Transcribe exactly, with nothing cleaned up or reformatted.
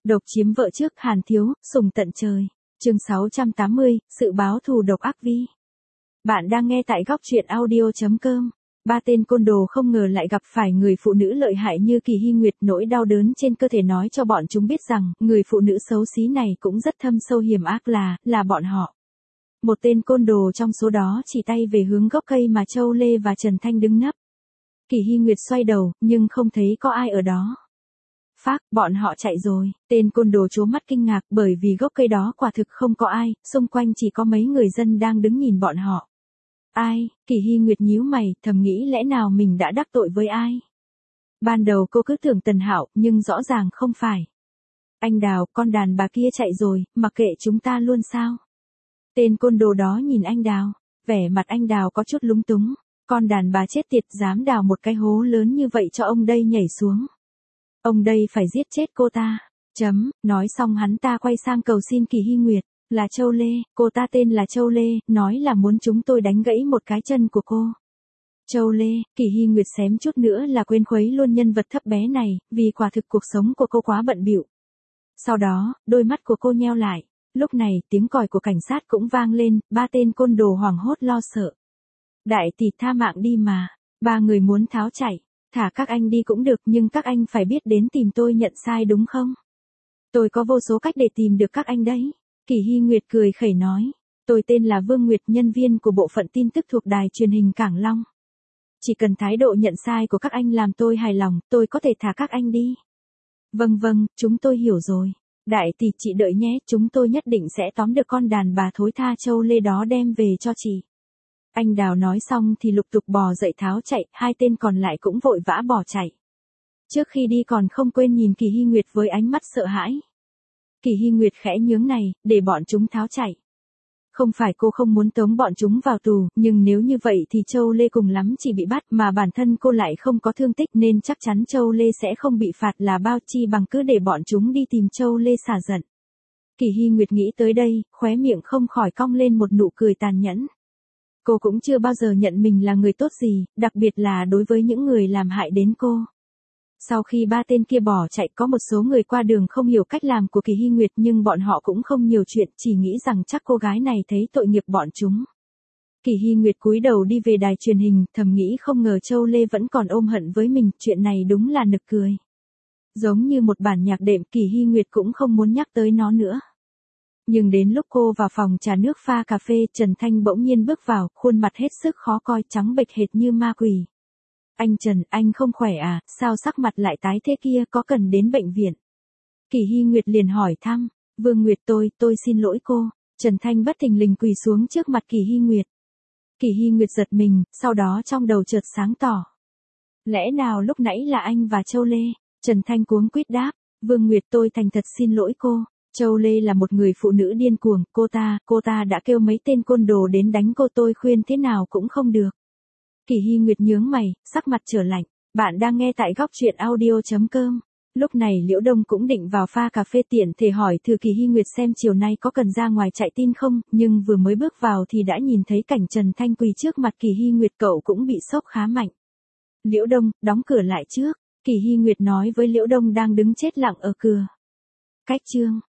Độc chiếm vợ trước Hàn Thiếu, sùng tận trời. Chương sáu trăm tám mươi, sự báo thù độc ác vi. Bạn đang nghe tại góc truyện audio chấm com. Ba tên côn đồ không ngờ lại gặp phải người phụ nữ lợi hại như Kỳ Hy Nguyệt, nỗi đau đớn trên cơ thể nói cho bọn chúng biết rằng, người phụ nữ xấu xí này cũng rất thâm sâu hiểm ác là, là bọn họ. Một tên côn đồ trong số đó chỉ tay về hướng gốc cây mà Châu Lê và Trần Thanh đứng nấp. Kỳ Hy Nguyệt xoay đầu, nhưng không thấy có ai ở đó. Phác, bọn họ chạy rồi, tên côn đồ trố mắt kinh ngạc bởi vì gốc cây đó quả thực không có ai, xung quanh chỉ có mấy người dân đang đứng nhìn bọn họ. Ai? Kỳ Hy Nguyệt nhíu mày, thầm nghĩ lẽ nào mình đã đắc tội với ai? Ban đầu cô cứ tưởng Tần Hạo, nhưng rõ ràng không phải. Anh Đào, con đàn bà kia chạy rồi, mặc kệ chúng ta luôn sao? Tên côn đồ đó nhìn anh Đào, vẻ mặt anh Đào có chút lúng túng. Con đàn bà chết tiệt dám đào một cái hố lớn như vậy cho ông đây nhảy xuống. Ông đây phải giết chết cô ta. Chấm, nói xong hắn ta quay sang cầu xin Kỳ Hy Nguyệt, là Châu Lê, cô ta tên là Châu Lê, nói là muốn chúng tôi đánh gãy một cái chân của cô. Châu Lê, Kỳ Hy Nguyệt xém chút nữa là quên khuấy luôn nhân vật thấp bé này, vì quả thực cuộc sống của cô quá bận bịu. Sau đó, đôi mắt của cô nheo lại, lúc này tiếng còi của cảnh sát cũng vang lên, ba tên côn đồ hoảng hốt lo sợ. Đại tỷ tha mạng đi mà, ba người muốn tháo chạy. Thả các anh đi cũng được nhưng các anh phải biết đến tìm tôi nhận sai đúng không? Tôi có vô số cách để tìm được các anh đấy. Kỳ Hy Nguyệt cười khẩy nói. Tôi tên là Vương Nguyệt, nhân viên của bộ phận tin tức thuộc đài truyền hình Cảng Long. Chỉ cần thái độ nhận sai của các anh làm tôi hài lòng, tôi có thể thả các anh đi. Vâng vâng, chúng tôi hiểu rồi. Đại tỷ chị đợi nhé, chúng tôi nhất định sẽ tóm được con đàn bà thối tha Châu Lê đó đem về cho chị. Anh Đào nói xong thì lục tục bò dậy tháo chạy, hai tên còn lại cũng vội vã bỏ chạy. Trước khi đi còn không quên nhìn Kỳ Hy Nguyệt với ánh mắt sợ hãi. Kỳ Hy Nguyệt khẽ nhướng này, để bọn chúng tháo chạy. Không phải cô không muốn tống bọn chúng vào tù, nhưng nếu như vậy thì Châu Lê cùng lắm chỉ bị bắt mà bản thân cô lại không có thương tích nên chắc chắn Châu Lê sẽ không bị phạt là bao, chi bằng cứ để bọn chúng đi tìm Châu Lê xả giận. Kỳ Hy Nguyệt nghĩ tới đây, khóe miệng không khỏi cong lên một nụ cười tàn nhẫn. Cô cũng chưa bao giờ nhận mình là người tốt gì, đặc biệt là đối với những người làm hại đến cô. Sau khi ba tên kia bỏ chạy, có một số người qua đường không hiểu cách làm của Kỳ Hy Nguyệt nhưng bọn họ cũng không nhiều chuyện, chỉ nghĩ rằng chắc cô gái này thấy tội nghiệp bọn chúng. Kỳ Hy Nguyệt cúi đầu đi về đài truyền hình, thầm nghĩ không ngờ Châu Lê vẫn còn ôm hận với mình, chuyện này đúng là nực cười. Giống như một bản nhạc đệm, Kỳ Hy Nguyệt cũng không muốn nhắc tới nó nữa. Nhưng đến lúc cô vào phòng trà nước pha cà phê, Trần Thanh bỗng nhiên bước vào, khuôn mặt hết sức khó coi, trắng bệch hệt như ma quỷ. Anh Trần, anh không khỏe à, sao sắc mặt lại tái thế kia, có cần đến bệnh viện? Kỳ Hy Nguyệt liền hỏi thăm. Vương Nguyệt tôi, tôi xin lỗi cô. Trần Thanh bất thình lình quỳ xuống trước mặt Kỳ Hy Nguyệt. Kỳ Hy Nguyệt giật mình, sau đó trong đầu chợt sáng tỏ. Lẽ nào lúc nãy là anh và Châu Lê? Trần Thanh cuống quýt đáp. Vương Nguyệt tôi thành thật xin lỗi cô. Châu Lê là một người phụ nữ điên cuồng, cô ta, cô ta đã kêu mấy tên côn đồ đến đánh cô, tôi khuyên thế nào cũng không được. Kỳ Hy Nguyệt nhướng mày, sắc mặt trở lạnh. Bạn đang nghe tại góc truyện audio chấm com. Lúc này Liễu Đông cũng định vào pha cà phê tiện thể hỏi thử Kỳ Hy Nguyệt xem chiều nay có cần ra ngoài chạy tin không, nhưng vừa mới bước vào thì đã nhìn thấy cảnh Trần Thanh quỳ trước mặt Kỳ Hy Nguyệt, cậu cũng bị sốc khá mạnh. Liễu Đông, đóng cửa lại trước. Kỳ Hy Nguyệt nói với Liễu Đông đang đứng chết lặng ở cửa. Cách chương.